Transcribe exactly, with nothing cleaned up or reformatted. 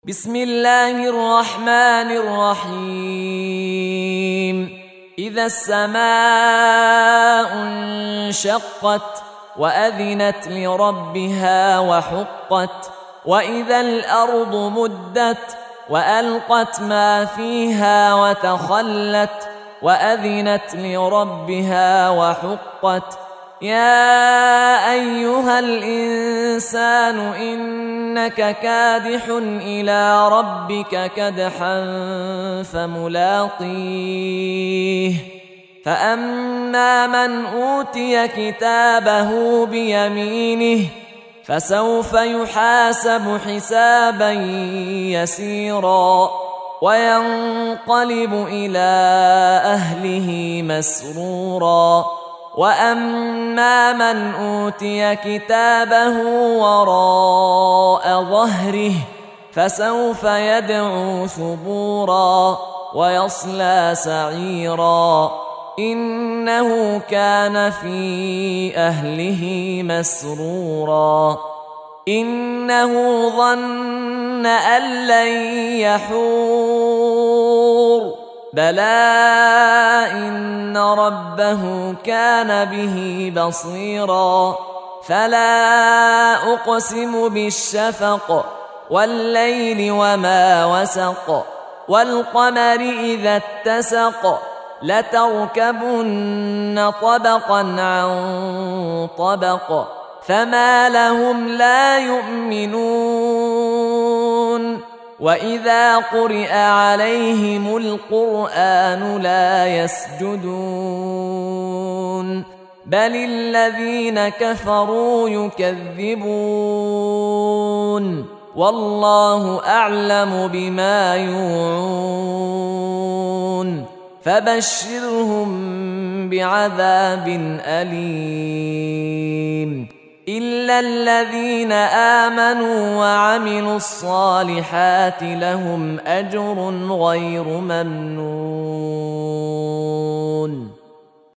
بسم الله الرحمن الرحيم إذا السماء انشقت وأذنت لربها وحقت وإذا الأرض مدت وألقت ما فيها وتخلت وأذنت لربها وحقت يا أيها الإنسان إنك كادح إلى ربك كدحا فملاقيه فأما من أوتي كتابه بيمينه فسوف يحاسب حسابا يسيرا وينقلب إلى أهله مسرورا وأما من أوتي كتابه وراء ظهره فسوف يدعو ثبورا ويصلى سعيرا إنه كان في أهله مسرورا إنه ظن أن لن يحور بلى إن ربه كان به بصيرا فلا أقسم بالشفق والليل وما وسق والقمر إذا اتسق لتركبن طبقا عن طبق فما لهم لا يؤمنون وإذا قرئ عليهم القرآن لا يسجدون بل الذين كفروا يكذبون والله أعلم بما يوعون فبشرهم بعذاب أليم إلا الذين آمنوا وعملوا الصالحات لهم أجر غير ممنون.